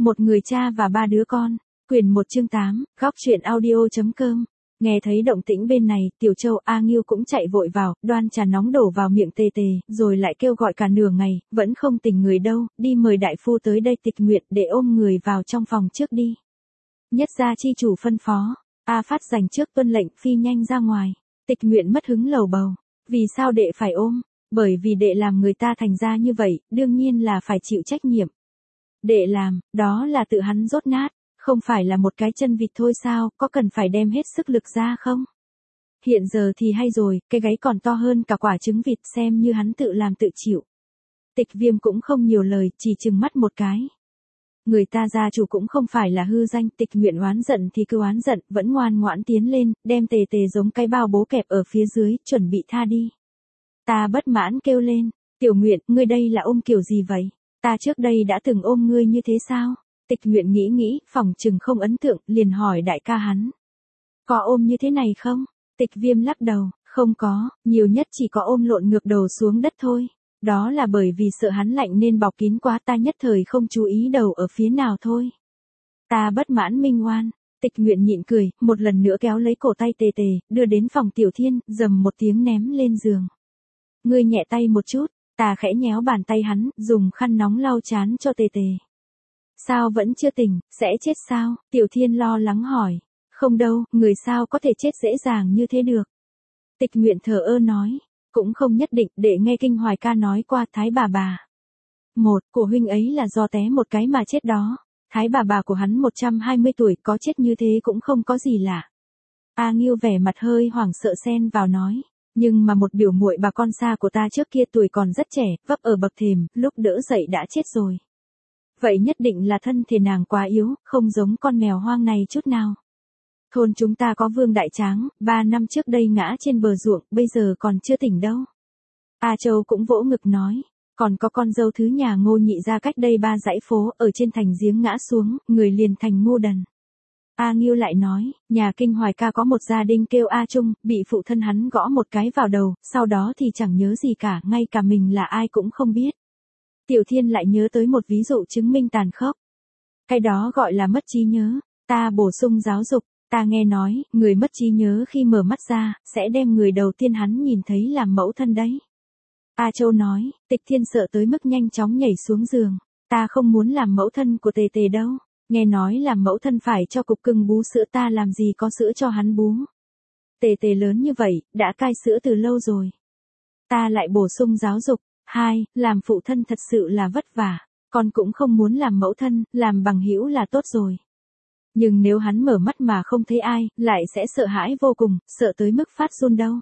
Một người cha và ba đứa con. Quyển 1 chương 8, góc truyện audio.com. Nghe thấy động tĩnh bên này, Tiểu Châu A Nghiêu cũng chạy vội vào, đoan trà nóng đổ vào miệng Tề Tề, rồi lại kêu gọi cả nửa ngày, vẫn không tỉnh người đâu, đi mời đại phu tới đây tịch nguyện để ôm người vào trong phòng trước đi. Nhất gia chi chủ phân phó, A Phát dành trước tuân lệnh phi nhanh ra ngoài. Tịch nguyện mất hứng lầu bầu, vì sao đệ phải ôm? Bởi vì đệ làm người ta thành ra như vậy, đương nhiên là phải chịu trách nhiệm. Đệ làm, đó là tự hắn dốt nát, không phải là một cái chân vịt thôi sao, có cần phải đem hết sức lực ra không? Hiện giờ thì hay rồi, cái gáy còn to hơn cả quả trứng vịt, xem như hắn tự làm tự chịu. Tịch Viêm cũng không nhiều lời, chỉ trừng mắt một cái. Người ta gia chủ cũng không phải là hư danh, Tịch Nguyện oán giận thì cứ oán giận, vẫn ngoan ngoãn tiến lên, đem Tề Tề giống cái bao bố kẹp ở phía dưới, chuẩn bị tha đi. Ta bất mãn kêu lên, Tiểu Nguyện, ngươi đây là ôm kiểu gì vậy? Ta trước đây đã từng ôm ngươi như thế sao? Tịch Nguyện nghĩ, phỏng chừng không ấn tượng, liền hỏi đại ca hắn. Có ôm như thế này không? Tịch Viêm lắc đầu, không có, nhiều nhất chỉ có ôm lộn ngược đầu xuống đất thôi. Đó là bởi vì sợ hắn lạnh nên bọc kín quá, ta nhất thời không chú ý đầu ở phía nào thôi. Ta bất mãn minh oan. Tịch Nguyện nhịn cười, một lần nữa kéo lấy cổ tay Tề Tề, đưa đến phòng Tiểu Thiên, rầm một tiếng ném lên giường. Ngươi nhẹ tay một chút, ta khẽ nhéo bàn tay hắn, dùng khăn nóng lau chán cho Tề Tề. Sao vẫn chưa tỉnh, sẽ chết sao? Tiểu Thiên lo lắng hỏi. Không đâu, người sao có thể chết dễ dàng như thế được. Tịch Nguyện thờ ơ nói. Cũng không nhất định, để nghe Kinh Hoài ca nói qua Thái bà. Một, của huynh ấy là do té một cái mà chết đó. Thái bà của hắn 120 tuổi, có chết như thế cũng không có gì lạ. A Nghiêu vẻ mặt hơi hoảng sợ xen vào nói. Nhưng mà một biểu muội bà con xa của ta trước kia tuổi còn rất trẻ, vấp ở bậc thềm, lúc đỡ dậy đã chết rồi. Vậy nhất định là thân thể nàng quá yếu, không giống con mèo hoang này chút nào. Thôn chúng ta có Vương Đại Tráng, 3 năm trước đây ngã trên bờ ruộng, bây giờ còn chưa tỉnh đâu. A Châu cũng vỗ ngực nói, còn có con dâu thứ nhà Ngô Nhị ra cách đây 3 dãy phố, ở trên thành giếng ngã xuống, người liền thành ngu đần. A Nghiêu lại nói, nhà Kinh Hoài ca có một gia đình kêu A Trung, bị phụ thân hắn gõ một cái vào đầu, sau đó thì chẳng nhớ gì cả, ngay cả mình là ai cũng không biết. Tiểu Thiên lại nhớ tới một ví dụ chứng minh tàn khốc. Cái đó gọi là mất trí nhớ, ta bổ sung giáo dục, ta nghe nói, người mất trí nhớ khi mở mắt ra, sẽ đem người đầu tiên hắn nhìn thấy làm mẫu thân đấy. A Châu nói, Tịch Thiên sợ tới mức nhanh chóng nhảy xuống giường, ta không muốn làm mẫu thân của Tề Tề đâu. Nghe nói làm mẫu thân phải cho cục cưng bú sữa, ta làm gì có sữa cho hắn bú. Tề Tề lớn như vậy, đã cai sữa từ lâu rồi. Ta lại bổ sung giáo dục. 2, làm phụ thân thật sự là vất vả. Con cũng không muốn làm mẫu thân, làm bằng hữu là tốt rồi. Nhưng nếu hắn mở mắt mà không thấy ai, lại sẽ sợ hãi vô cùng, sợ tới mức phát run đâu.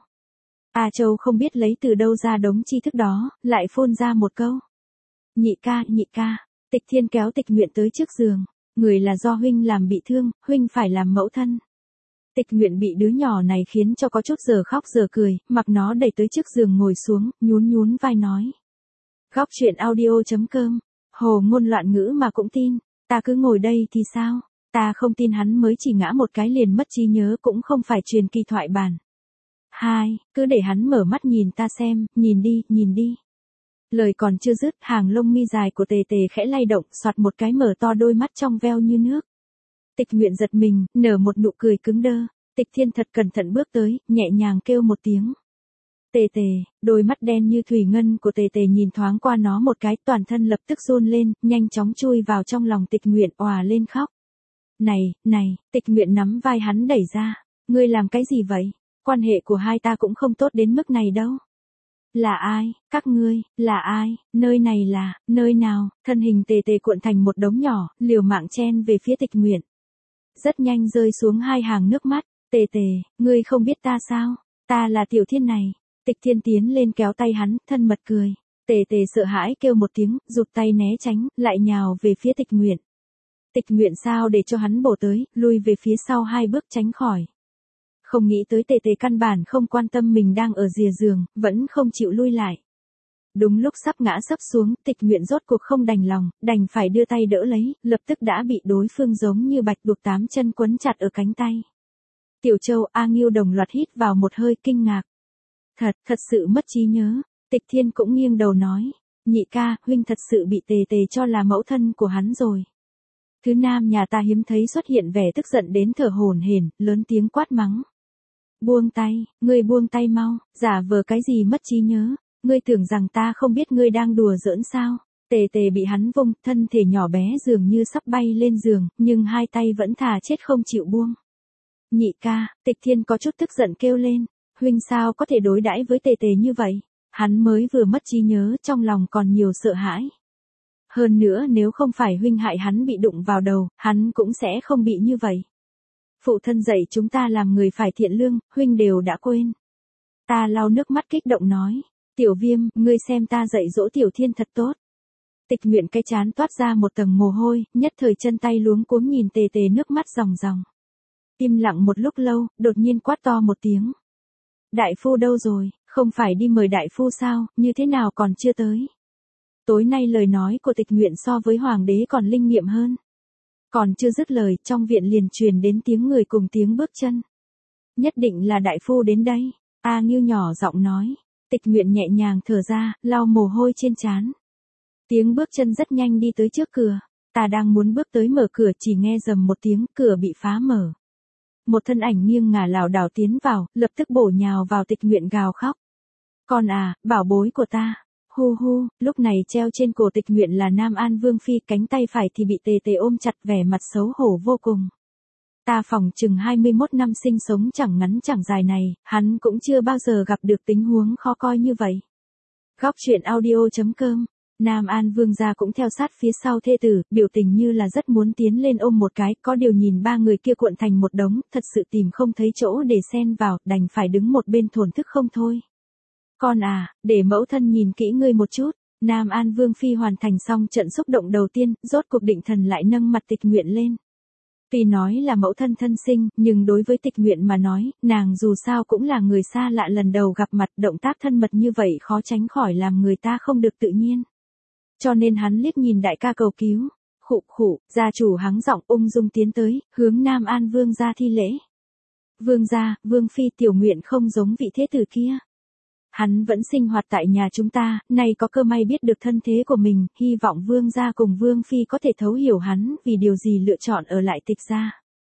A Châu không biết lấy từ đâu ra đống tri thức đó, lại phun ra một câu. Nhị ca. Tịch Thiên kéo Tịch Nguyện tới trước giường. Người là do huynh làm bị thương, huynh phải làm mẫu thân. Tịch Nguyện bị đứa nhỏ này khiến cho có chút giờ khóc giờ cười, mặc nó đẩy tới trước giường ngồi xuống, nhún vai nói. Góc truyện audio.com, hồ ngôn loạn ngữ mà cũng tin, ta cứ ngồi đây thì sao, ta không tin hắn mới chỉ ngã một cái liền mất trí nhớ cũng không phải truyền kỳ thoại bản. 2, cứ để hắn mở mắt nhìn ta xem, nhìn đi. Lời còn chưa dứt, hàng lông mi dài của Tề Tề khẽ lay động, xoạt một cái mở to đôi mắt trong veo như nước. Tịch Nguyện giật mình, nở một nụ cười cứng đơ. Tịch Thiên thật cẩn thận bước tới, nhẹ nhàng kêu một tiếng. Tề Tề, đôi mắt đen như thủy ngân của Tề Tề nhìn thoáng qua nó một cái, toàn thân lập tức run lên, nhanh chóng chui vào trong lòng Tịch Nguyện, òa lên khóc. Này, Tịch Nguyện nắm vai hắn đẩy ra. Ngươi làm cái gì vậy? Quan hệ của hai ta cũng không tốt đến mức này đâu. Là ai? Các ngươi, là ai? Nơi này là, nơi nào? Thân hình Tề Tề cuộn thành một đống nhỏ, liều mạng chen về phía Tịch Nguyện. Rất nhanh rơi xuống 2 hàng nước mắt. Tề Tề, ngươi không biết ta sao? Ta là Tiểu Thiên này. Tịch Thiên tiến lên kéo tay hắn, thân mật cười. Tề Tề sợ hãi kêu một tiếng, rụt tay né tránh, lại nhào về phía Tịch Nguyện. Tịch Nguyện sao để cho hắn bổ tới, lui về phía sau 2 bước tránh khỏi. Không nghĩ tới Tề Tề căn bản không quan tâm mình đang ở rìa giường, vẫn không chịu lui lại. Đúng lúc sắp ngã sấp xuống, Tịch Nguyện rốt cuộc không đành lòng, đành phải đưa tay đỡ lấy, lập tức đã bị đối phương giống như bạch tuộc 8 chân quấn chặt ở cánh tay. Tiểu Châu A Nghiêu đồng loạt hít vào một hơi kinh ngạc. Thật sự mất trí nhớ. Tịch Thiên cũng nghiêng đầu nói, nhị ca, huynh thật sự bị Tề Tề cho là mẫu thân của hắn rồi. Thứ nam nhà ta hiếm thấy xuất hiện vẻ tức giận đến thở hổn hển, lớn tiếng quát mắng. Buông tay, ngươi buông tay mau, giả vờ cái gì mất trí nhớ, ngươi tưởng rằng ta không biết ngươi đang đùa giỡn sao. Tề tề bị hắn vung, thân thể nhỏ bé dường như sắp bay lên giường, nhưng hai tay vẫn thà chết không chịu buông. Nhị ca, Tịch Thiên có chút tức giận kêu lên, huynh sao có thể đối đãi với tề tề như vậy, hắn mới vừa mất trí nhớ, trong lòng còn nhiều sợ hãi. Hơn nữa nếu không phải huynh hại hắn bị đụng vào đầu, hắn cũng sẽ không bị như vậy. Phụ thân dạy chúng ta làm người phải thiện lương, huynh đều đã quên. Ta lau nước mắt kích động nói, Tiểu Viêm, ngươi xem ta dạy dỗ Tiểu Thiên thật tốt. Tịch Nguyện cái chán toát ra một tầng mồ hôi, nhất thời chân tay luống cuống nhìn tề tề nước mắt ròng ròng. Im lặng một lúc lâu, đột nhiên quát to một tiếng. Đại phu đâu rồi, không phải đi mời đại phu sao, như thế nào còn chưa tới. Tối nay lời nói của Tịch Nguyện so với hoàng đế còn linh nghiệm hơn. Còn chưa dứt lời, trong viện liền truyền đến tiếng người cùng tiếng bước chân. Nhất định là đại phu đến đây, A Ngưu nhỏ giọng nói. Tịch Nguyện nhẹ nhàng thở ra, lau mồ hôi trên trán. Tiếng bước chân rất nhanh đi tới trước cửa. Ta đang muốn bước tới mở cửa chỉ nghe rầm một tiếng, cửa bị phá mở. Một thân ảnh nghiêng ngả lảo đảo tiến vào, lập tức bổ nhào vào Tịch Nguyện gào khóc. Con à, bảo bối của ta. Hu hu, lúc này treo trên cổ Tịch Nguyện là Nam An Vương Phi, cánh tay phải thì bị tề tề ôm chặt, vẻ mặt xấu hổ vô cùng. Ta phỏng chừng 21 năm sinh sống chẳng ngắn chẳng dài này, hắn cũng chưa bao giờ gặp được tình huống khó coi như vậy. Góc truyện audio.com. Nam An Vương gia cũng theo sát phía sau thê tử, biểu tình như là rất muốn tiến lên ôm một cái, có điều nhìn ba người kia cuộn thành một đống, thật sự tìm không thấy chỗ để xen vào, đành phải đứng một bên thổn thức không thôi. Con à, để mẫu thân nhìn kỹ ngươi một chút. Nam An Vương Phi hoàn thành xong trận xúc động đầu tiên, rốt cuộc định thần lại nâng mặt Tịch Nguyện lên. Tuy nói là mẫu thân thân sinh, nhưng đối với Tịch Nguyện mà nói, nàng dù sao cũng là người xa lạ lần đầu gặp mặt, động tác thân mật như vậy khó tránh khỏi làm người ta không được tự nhiên. Cho nên hắn liếc nhìn đại ca cầu cứu. Khụ khụ, gia chủ hắng giọng ung dung tiến tới, hướng Nam An Vương gia thi lễ. Vương gia, Vương Phi, Tiểu Nguyện không giống vị thế tử kia. Hắn vẫn sinh hoạt tại nhà chúng ta, nay có cơ may biết được thân thế của mình, hy vọng Vương gia cùng Vương Phi có thể thấu hiểu hắn, vì điều gì lựa chọn ở lại Tịch gia.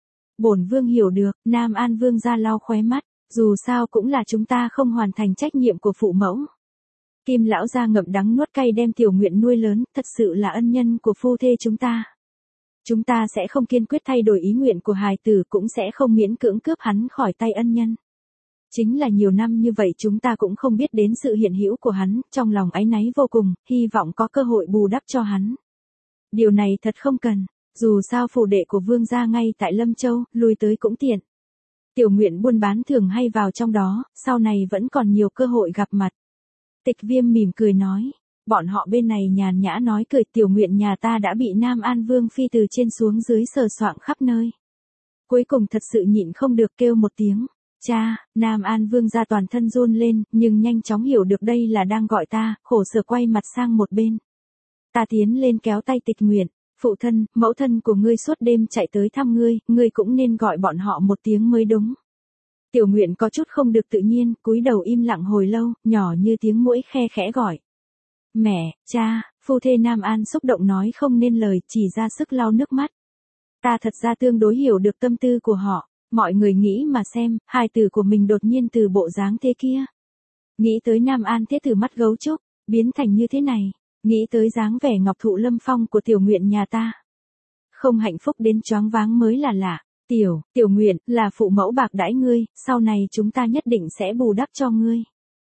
Bổn Vương hiểu được, Nam An Vương gia lau khóe mắt, dù sao cũng là chúng ta không hoàn thành trách nhiệm của phụ mẫu. Kim lão gia ngậm đắng nuốt cay đem Tiểu Nguyện nuôi lớn, thật sự là ân nhân của phu thê chúng ta. Chúng ta sẽ không kiên quyết thay đổi ý nguyện của hài tử, cũng sẽ không miễn cưỡng cướp hắn khỏi tay ân nhân. Chính là nhiều năm như vậy chúng ta cũng không biết đến sự hiện hữu của hắn, trong lòng áy náy vô cùng, hy vọng có cơ hội bù đắp cho hắn. Điều này thật không cần, dù sao phủ đệ của Vương gia ngay tại Lâm Châu, lui tới cũng tiện. Tiểu Nguyện buôn bán thường hay vào trong đó, sau này vẫn còn nhiều cơ hội gặp mặt. Tịch Viêm mỉm cười nói, bọn họ bên này nhàn nhã nói cười, Tiểu Nguyện nhà ta đã bị Nam An Vương Phi từ trên xuống dưới sờ soạng khắp nơi. Cuối cùng thật sự nhịn không được kêu một tiếng. Cha, Nam An Vương gia toàn thân run lên, nhưng nhanh chóng hiểu được đây là đang gọi ta, khổ sở quay mặt sang một bên. Ta tiến lên kéo tay Tịch Nguyện, phụ thân, mẫu thân của ngươi suốt đêm chạy tới thăm ngươi cũng nên gọi bọn họ một tiếng mới đúng. Tiểu Nguyện có chút không được tự nhiên, cúi đầu im lặng hồi lâu, nhỏ như tiếng muỗi khe khẽ gọi. Mẹ, cha, phu thê Nam An xúc động nói không nên lời, chỉ ra sức lau nước mắt. Ta thật ra tương đối hiểu được tâm tư của họ. Mọi người nghĩ mà xem, hài tử của mình đột nhiên từ bộ dáng thế kia. Nghĩ tới Nam An thế từ mắt gấu trúc, biến thành như thế này. Nghĩ tới dáng vẻ ngọc thụ lâm phong của Tiểu Nguyện nhà ta. Không hạnh phúc đến choáng váng mới là lạ. Tiểu Nguyện, là phụ mẫu bạc đãi ngươi, sau này chúng ta nhất định sẽ bù đắp cho ngươi.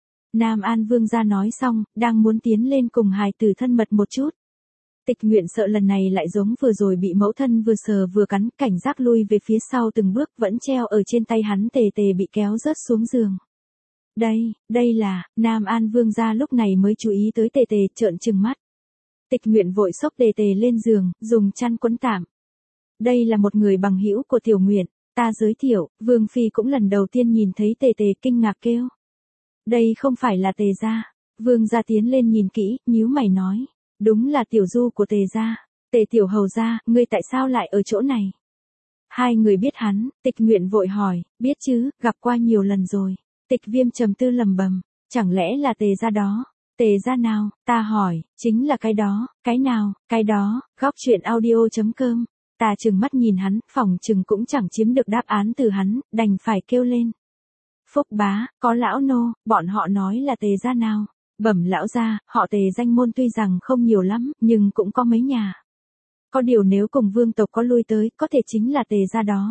Nam An Vương gia nói xong, đang muốn tiến lên cùng hài tử thân mật một chút. Tịch Nguyện sợ lần này lại giống vừa rồi bị mẫu thân vừa sờ vừa cắn, cảnh giác lui về phía sau từng bước, vẫn treo ở trên tay hắn tề tề bị kéo rớt xuống giường. Đây là, Nam An Vương gia lúc này mới chú ý tới tề tề, trợn trừng mắt. Tịch Nguyện vội xốc tề tề lên giường, dùng chăn quấn tạm. Đây là một người bằng hữu của Tiểu Nguyện, ta giới thiệu, Vương Phi cũng lần đầu tiên nhìn thấy tề tề kinh ngạc kêu. Đây không phải là Tề gia. Vương gia tiến lên nhìn kỹ, nhíu mày nói. Đúng là tiểu du của Tề gia. Tề tiểu hầu gia, ngươi tại sao lại ở chỗ này? Hai người biết hắn, Tịch Nguyện vội hỏi, biết chứ, gặp qua nhiều lần rồi. Tịch Viêm trầm tư lẩm bẩm, chẳng lẽ là Tề gia đó? Tề gia nào? Ta hỏi, chính là cái đó, cái nào, cái đó, góc truyện audio.com. Ta trừng mắt nhìn hắn, phỏng chừng cũng chẳng chiếm được đáp án từ hắn, đành phải kêu lên. Phúc bá, có lão nô, bọn họ nói là Tề gia nào. Bẩm lão gia, họ Tề danh môn tuy rằng không nhiều lắm, nhưng cũng có mấy nhà. Có điều nếu cùng vương tộc có lui tới, có thể chính là Tề gia đó.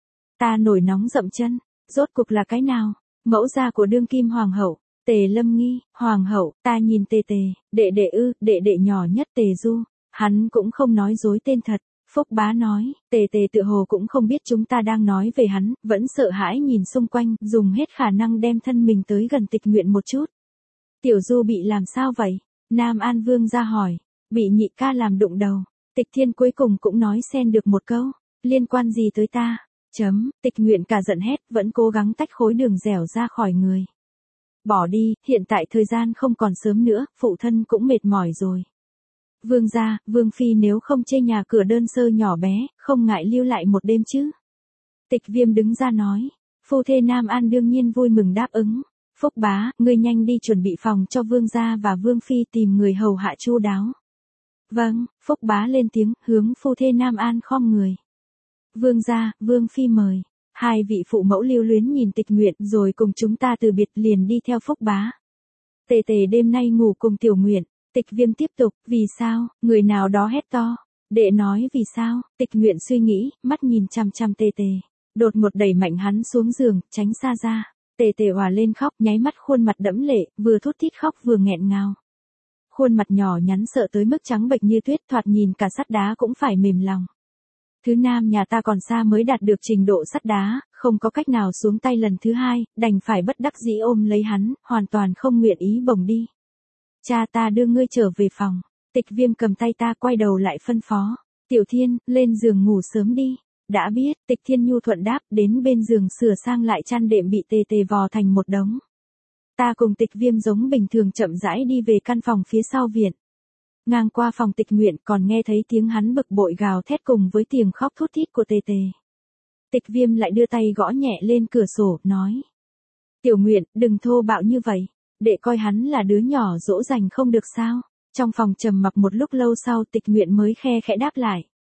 Ta nổi nóng dậm chân, rốt cuộc là cái nào? Mẫu gia của đương kim hoàng hậu, Tề Lâm Nghi, hoàng hậu, ta nhìn Tề Tề, đệ đệ ư, đệ đệ nhỏ nhất Tề Du, hắn cũng không nói dối tên thật. Phúc bá nói, Tề Tề tự hồ cũng không biết chúng ta đang nói về hắn, vẫn sợ hãi nhìn xung quanh, dùng hết khả năng đem thân mình tới gần Tịch Nguyện một chút. Tiểu Du bị làm sao vậy? Nam An Vương ra hỏi, bị nhị ca làm đụng đầu. Tịch Thiên cuối cùng cũng nói xen được một câu, liên quan gì tới ta? Tịch Nguyện cả giận hét, vẫn cố gắng tách khối đường dẻo ra khỏi người. Bỏ đi, hiện tại thời gian không còn sớm nữa, phụ thân cũng mệt mỏi rồi. Vương gia, Vương phi nếu không chê nhà cửa đơn sơ nhỏ bé, không ngại lưu lại một đêm chứ. Tịch Viêm đứng ra nói, phu thê Nam An đương nhiên vui mừng đáp ứng. Phúc bá, ngươi nhanh đi chuẩn bị phòng cho Vương gia và Vương phi tìm người hầu hạ chu đáo. Vâng, Phúc bá lên tiếng, hướng phu thê Nam An khom người. Vương gia, Vương phi mời. Hai vị phụ mẫu lưu luyến nhìn Tịch Nguyện rồi cùng chúng ta từ biệt liền đi theo Phúc bá. Tề Tề đêm nay ngủ cùng Tiểu Nguyện. Tịch Viêm tiếp tục, vì sao, người nào đó hét to. Đệ nói vì sao, Tịch Nguyện suy nghĩ, mắt nhìn chằm chằm Tề Tề. Đột ngột đẩy mạnh hắn xuống giường, tránh xa ra. Tề Tề òa lên khóc, nháy mắt khuôn mặt đẫm lệ, vừa thút thít khóc vừa nghẹn ngào. Khuôn mặt nhỏ nhắn sợ tới mức trắng bệch như tuyết, thoạt nhìn cả sắt đá cũng phải mềm lòng. Thứ nam nhà ta còn xa mới đạt được trình độ sắt đá, không có cách nào xuống tay lần thứ hai, đành phải bất đắc dĩ ôm lấy hắn, hoàn toàn không nguyện ý bồng đi. Cha ta đưa ngươi trở về phòng. Tịch Viêm cầm tay ta quay đầu lại phân phó. Tiểu Thiên, lên giường ngủ sớm đi. Đã biết, Tịch Thiên nhu thuận đáp, đến bên giường sửa sang lại chăn đệm bị Tề Tề vò thành một đống. Ta cùng Tịch Viêm giống bình thường chậm rãi đi về căn phòng phía sau viện. Ngang qua phòng Tịch Nguyện còn nghe thấy tiếng hắn bực bội gào thét cùng với tiếng khóc thút thít của Tề Tề. Tịch Viêm lại đưa tay gõ nhẹ lên cửa sổ, nói. Tiểu Nguyện, đừng thô bạo như vậy. Đệ coi hắn là đứa nhỏ dỗ dành không được sao. Trong phòng trầm mặc một lúc lâu sau Tịch Nguyện mới khe khẽ đáp lại.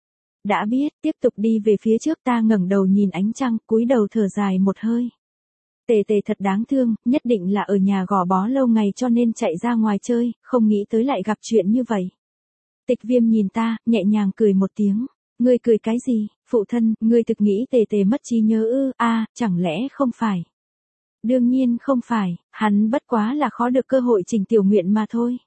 Đã biết, tiếp tục đi về phía trước. Ta ngẩng đầu nhìn ánh trăng, cúi đầu thở dài một hơi. Tề Tề thật đáng thương, nhất định là ở nhà gò bó lâu ngày cho nên chạy ra ngoài chơi, không nghĩ tới lại gặp chuyện như vậy. Tịch Viêm nhìn ta, nhẹ nhàng cười một tiếng. Ngươi cười cái gì, phụ thân, ngươi thực nghĩ Tề Tề mất trí nhớ ư? Chẳng lẽ không phải? Đương nhiên không phải, hắn bất quá là khó được cơ hội Trình Tiểu Nguyện mà thôi.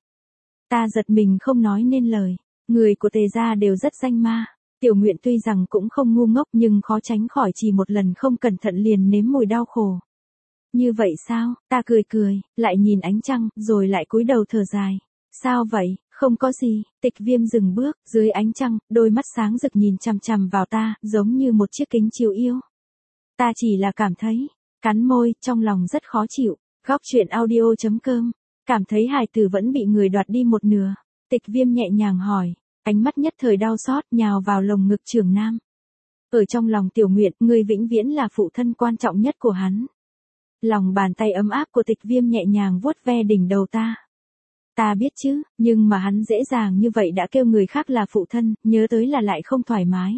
Ta giật mình không nói nên lời, người của Tề gia đều rất danh ma. Tiểu Nguyện tuy rằng cũng không ngu ngốc nhưng khó tránh khỏi chỉ một lần không cẩn thận liền nếm mùi đau khổ. Như vậy sao? Ta cười cười, lại nhìn ánh trăng, rồi lại cúi đầu thở dài. Sao vậy? Không có gì. Tịch Viêm dừng bước, dưới ánh trăng, đôi mắt sáng rực nhìn chằm chằm vào ta, giống như một chiếc kính chiếu yêu. Ta chỉ là cảm thấy, cắn môi, trong lòng rất khó chịu. Góc truyện audio.com, cảm thấy hài tử vẫn bị người đoạt đi một nửa. Tịch Viêm nhẹ nhàng hỏi, ánh mắt nhất thời đau xót nhào vào lồng ngực Trường Nam. Ở trong lòng Tiểu Nguyện, ngươi vĩnh viễn là phụ thân quan trọng nhất của hắn. Lòng bàn tay ấm áp của Tịch Viêm nhẹ nhàng vuốt ve đỉnh đầu ta. Ta biết chứ, nhưng mà hắn dễ dàng như vậy đã kêu người khác là phụ thân, nhớ tới là lại không thoải mái.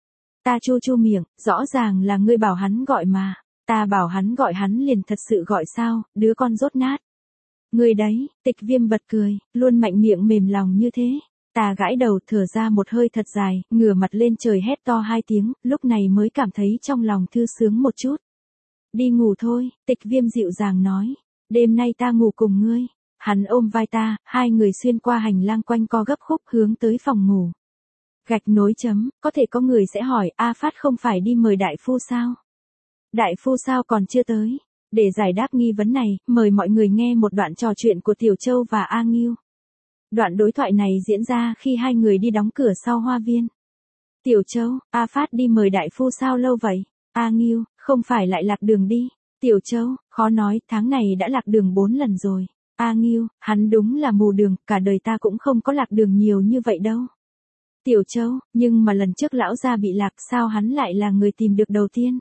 Ta chu chu miệng, rõ ràng là ngươi bảo hắn gọi mà. Ta bảo hắn gọi hắn liền thật sự gọi sao, đứa con rốt nát. Ngươi đấy, Tịch Viêm bật cười, luôn mạnh miệng mềm lòng như thế. Ta gãi đầu thở ra một hơi thật dài, ngửa mặt lên trời hét to 2 tiếng, lúc này mới cảm thấy trong lòng thư sướng một chút. Đi ngủ thôi, Tịch Viêm dịu dàng nói. Đêm nay ta ngủ cùng ngươi. Hắn ôm vai ta, hai người xuyên qua hành lang quanh co gấp khúc hướng tới phòng ngủ. Gạch nối chấm, có thể có người sẽ hỏi, A Phát không phải đi mời đại phu sao? Đại phu sao còn chưa tới? Để giải đáp nghi vấn này, mời mọi người nghe một đoạn trò chuyện của Tiểu Châu và A Nghiêu. Đoạn đối thoại này diễn ra khi hai người đi đóng cửa sau hoa viên. Tiểu Châu, A Phát đi mời đại phu sao lâu vậy? A Nghiêu, không phải lại lạc đường đi. Tiểu Châu, khó nói, tháng này đã lạc đường 4 lần rồi. A Nghiêu, hắn đúng là mù đường, cả đời ta cũng không có lạc đường nhiều như vậy đâu. Tiểu Châu, nhưng mà lần trước lão gia bị lạc sao hắn lại là người tìm được đầu tiên?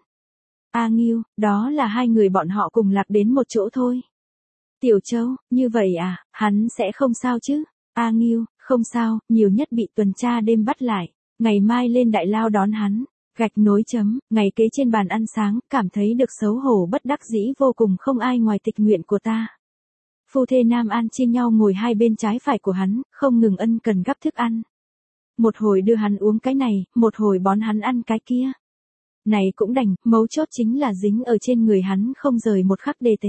A Nghiêu, đó là hai người bọn họ cùng lạc đến một chỗ thôi. Tiểu Châu, như vậy à, hắn sẽ không sao chứ? A Nghiêu, không sao, nhiều nhất bị tuần tra đêm bắt lại. Ngày mai lên Đại Lao đón hắn. Gạch nối chấm, ngày kế trên bàn ăn sáng, cảm thấy được xấu hổ bất đắc dĩ vô cùng không ai ngoài Tịch Nguyện của ta. Phu thê Nam An chia nhau ngồi hai bên trái phải của hắn, không ngừng ân cần gắp thức ăn. Một hồi đưa hắn uống cái này, một hồi bón hắn ăn cái kia. Này cũng đành, mấu chốt chính là dính ở trên người hắn không rời một khắc đề tề.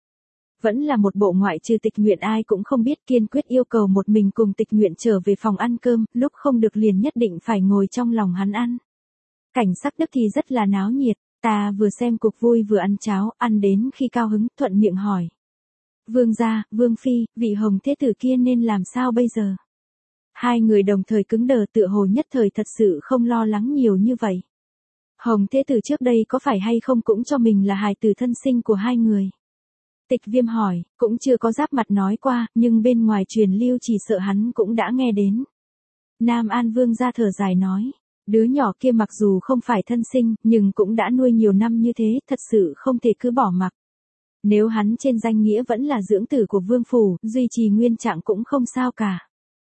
Vẫn là một bộ ngoại trừ Tịch Nguyện ai cũng không biết, kiên quyết yêu cầu một mình cùng Tịch Nguyện trở về phòng ăn cơm, lúc không được liền nhất định phải ngồi trong lòng hắn ăn. Cảnh sắc Đức thì rất là náo nhiệt, ta vừa xem cuộc vui vừa ăn cháo, ăn đến khi cao hứng, thuận miệng hỏi. Vương gia, Vương phi, vị Hồng thế tử kia nên làm sao bây giờ? Hai người đồng thời cứng đờ, tựa hồ nhất thời thật sự không lo lắng nhiều như vậy. Hồng thế tử trước đây có phải hay không cũng cho mình là hài tử thân sinh của hai người? Tịch Viêm hỏi, cũng chưa có giáp mặt nói qua, nhưng bên ngoài truyền lưu chỉ sợ hắn cũng đã nghe đến. Nam An Vương gia thở dài nói, đứa nhỏ kia mặc dù không phải thân sinh, nhưng cũng đã nuôi nhiều năm như thế, thật sự không thể cứ bỏ mặc. Nếu hắn trên danh nghĩa vẫn là dưỡng tử của Vương phủ, duy trì nguyên trạng cũng không sao cả.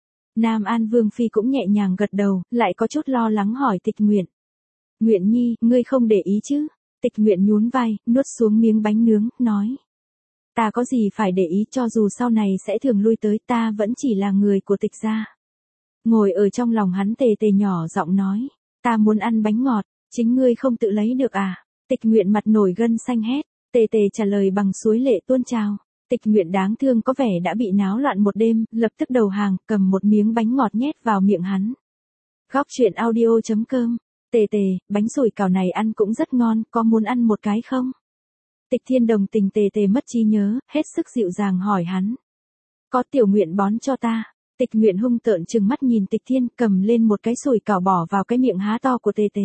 Nam An Vương phi cũng nhẹ nhàng gật đầu, lại có chút lo lắng hỏi Tịch Nguyện. Nguyện nhi, ngươi không để ý chứ? Tịch Nguyện nhún vai, nuốt xuống miếng bánh nướng, nói. Ta có gì phải để ý, cho dù sau này sẽ thường lui tới, ta vẫn chỉ là người của Tịch gia. Ngồi ở trong lòng hắn tề tề nhỏ giọng nói. Ta muốn ăn bánh ngọt, chính ngươi không tự lấy được à? Tịch Nguyện mặt nổi gân xanh hét. Tề tề trả lời bằng suối lệ tuôn trào. Tịch Nguyện đáng thương có vẻ đã bị náo loạn một đêm, lập tức đầu hàng, cầm một miếng bánh ngọt nhét vào miệng hắn. Góc truyện audio.com. Tề tề, bánh sủi cảo này ăn cũng rất ngon, có muốn ăn một cái không? Tịch Thiên đồng tình tề tề mất trí nhớ, hết sức dịu dàng hỏi hắn. Có, Tiểu Nguyện bón cho ta. Tịch Nguyện hung tợn trừng mắt nhìn Tịch Thiên, cầm lên một cái sủi cảo bỏ vào cái miệng há to của tề tề.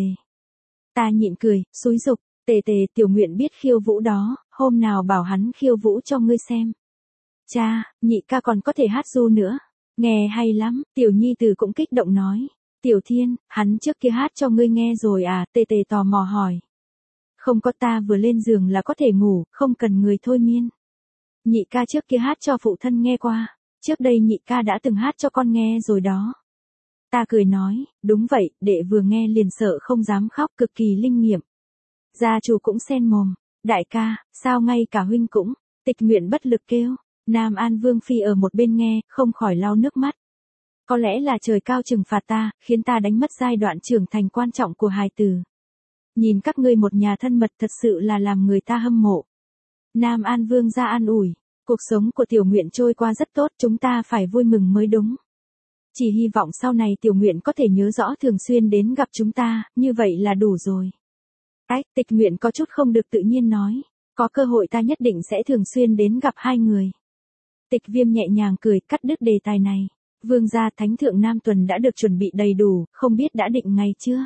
Ta nhịn cười, xúi giục. Tề tề, Tiểu Nguyện biết khiêu vũ đó, hôm nào bảo hắn khiêu vũ cho ngươi xem. Cha, nhị ca còn có thể hát ru nữa. Nghe hay lắm, Tiểu Nhi Tử cũng kích động nói. Tiểu Thiên, hắn trước kia hát cho ngươi nghe rồi à? Tề tề tò mò hỏi. Không có, ta vừa lên giường là có thể ngủ, không cần người thôi miên. Nhị ca trước kia hát cho phụ thân nghe qua, trước đây nhị ca đã từng hát cho con nghe rồi đó. Ta cười nói, đúng vậy, đệ vừa nghe liền sợ không dám khóc, cực kỳ linh nghiệm. Gia chủ cũng xen mồm, đại ca, sao ngay cả huynh cũng? Tịch Nguyện bất lực kêu. Nam An Vương phi ở một bên nghe, không khỏi lau nước mắt. Có lẽ là trời cao trừng phạt ta, khiến ta đánh mất giai đoạn trưởng thành quan trọng của hài tử. Nhìn các ngươi một nhà thân mật thật sự là làm người ta hâm mộ. Nam An Vương ra an ủi, cuộc sống của Tiểu Nguyện trôi qua rất tốt, chúng ta phải vui mừng mới đúng. Chỉ hy vọng sau này Tiểu Nguyện có thể nhớ rõ thường xuyên đến gặp chúng ta, như vậy là đủ rồi. Tịch Nguyện có chút không được tự nhiên nói, có cơ hội ta nhất định sẽ thường xuyên đến gặp hai người. Tịch Viêm nhẹ nhàng cười, cắt đứt đề tài này. Vương gia, Thánh thượng Nam Tuần đã được chuẩn bị đầy đủ, không biết đã định ngày chưa?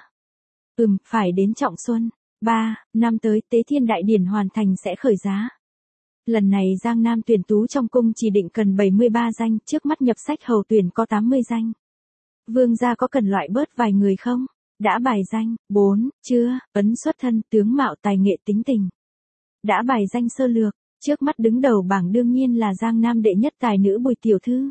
Phải đến Trọng Xuân. 3 năm tới Tế Thiên Đại Điển hoàn thành sẽ khởi giá. Lần này Giang Nam tuyển tú trong cung chỉ định cần 73 danh, trước mắt nhập sách hầu tuyển có 80 danh. Vương gia có cần loại bớt vài người không? Đã bài danh, 4, chưa, ấn xuất thân, tướng mạo tài nghệ tính tình. Đã bài danh sơ lược, trước mắt đứng đầu bảng đương nhiên là Giang Nam đệ nhất tài nữ Bùi tiểu thư.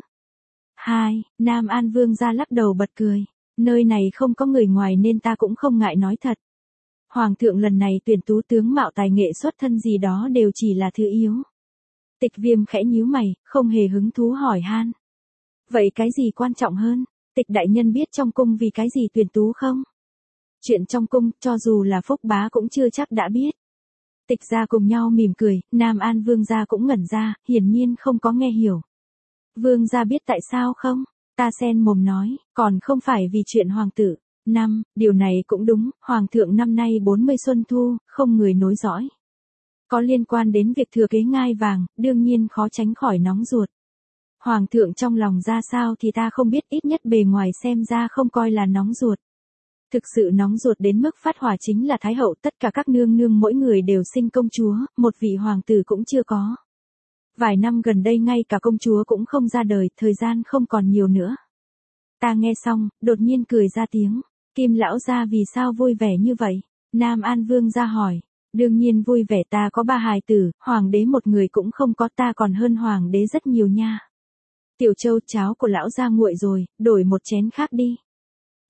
2, Nam An Vương gia lắc đầu bật cười. Nơi này không có người ngoài nên ta cũng không ngại nói thật. Hoàng thượng lần này tuyển tú tướng mạo tài nghệ xuất thân gì đó đều chỉ là thứ yếu. Tịch Viêm khẽ nhíu mày, không hề hứng thú hỏi han. Vậy cái gì quan trọng hơn? Tịch đại nhân biết trong cung vì cái gì tuyển tú không? Chuyện trong cung, cho dù là Phúc bá cũng chưa chắc đã biết. Tịch gia cùng nhau mỉm cười, Nam An Vương gia cũng ngẩn ra, hiển nhiên không có nghe hiểu. Vương gia biết tại sao không? Ta sen mồm nói, còn không phải vì chuyện hoàng tử. Điều này cũng đúng, hoàng thượng năm nay 40 xuân thu, không người nối dõi. Có liên quan đến việc thừa kế ngai vàng, đương nhiên khó tránh khỏi nóng ruột. Hoàng thượng trong lòng ra sao thì ta không biết, ít nhất bề ngoài xem ra không coi là nóng ruột. Thực sự nóng ruột đến mức phát hỏa chính là Thái hậu, tất cả các nương nương mỗi người đều sinh công chúa, một vị hoàng tử cũng chưa có. Vài năm gần đây ngay cả công chúa cũng không ra đời, thời gian không còn nhiều nữa. Ta nghe xong, đột nhiên cười ra tiếng. Kim lão gia vì sao vui vẻ như vậy? Nam An Vương gia hỏi. Đương nhiên vui vẻ, ta có 3 hài tử, hoàng đế một người cũng không có, ta còn hơn hoàng đế rất nhiều nha. Tiểu Châu, cháo của lão gia nguội rồi, đổi một chén khác đi.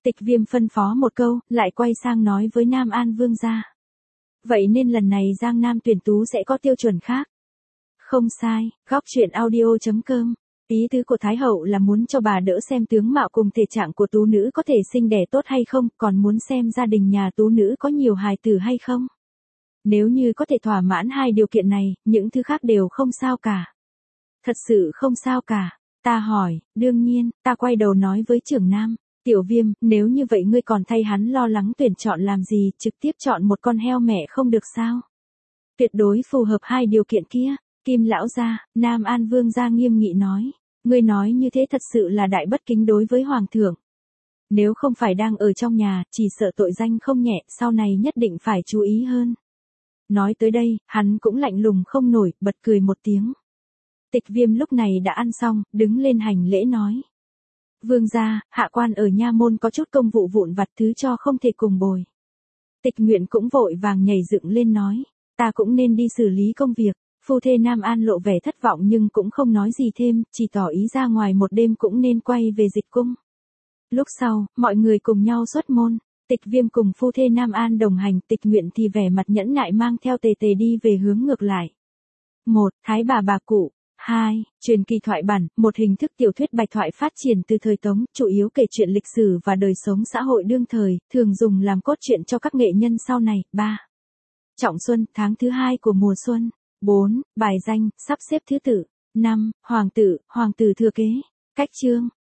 Tịch Viêm phân phó một câu, lại quay sang nói với Nam An Vương gia. Vậy nên lần này Giang Nam tuyển tú sẽ có tiêu chuẩn khác. Không sai, góc truyện audio.com. Ý tứ của Thái Hậu là muốn cho bà đỡ xem tướng mạo cùng thể trạng của tú nữ có thể sinh đẻ tốt hay không, còn muốn xem gia đình nhà tú nữ có nhiều hài tử hay không. Nếu như có thể thỏa mãn hai điều kiện này, những thứ khác đều không sao cả. Thật sự không sao cả. Ta hỏi, đương nhiên, ta quay đầu nói với trưởng Nam. Tiểu Viêm, nếu như vậy ngươi còn thay hắn lo lắng tuyển chọn làm gì, trực tiếp chọn một con heo mẹ không được sao? Tuyệt đối phù hợp hai điều kiện kia. Kim lão gia, Nam An Vương gia nghiêm nghị nói. Ngươi nói như thế thật sự là đại bất kính đối với Hoàng thượng. Nếu không phải đang ở trong nhà, chỉ sợ tội danh không nhẹ, sau này nhất định phải chú ý hơn. Nói tới đây, hắn cũng lạnh lùng không nổi, bật cười một tiếng. Tịch Viêm lúc này đã ăn xong, đứng lên hành lễ nói. Vương gia, hạ quan ở nha môn có chút công vụ vụn vặt thứ cho không thể cùng bồi. Tịch Nguyện cũng vội vàng nhảy dựng lên nói. Ta cũng nên đi xử lý công việc. Phu thê Nam An lộ vẻ thất vọng nhưng cũng không nói gì thêm, chỉ tỏ ý ra ngoài một đêm cũng nên quay về Dịch cung. Lúc sau, mọi người cùng nhau xuất môn. Tịch Viêm cùng phu thê Nam An đồng hành, Tịch Nguyện thì vẻ mặt nhẫn nại mang theo Tề Tề đi về hướng ngược lại. 1. Thái bà cụ. 2. Truyền kỳ thoại bản, một hình thức tiểu thuyết bạch thoại phát triển từ thời Tống, chủ yếu kể chuyện lịch sử và đời sống xã hội đương thời, thường dùng làm cốt truyện cho các nghệ nhân sau này. 3. Trọng xuân, tháng thứ 2 của mùa xuân. 4. Bài danh, sắp xếp thứ tự. 5. Hoàng tử thừa kế. Cách chương.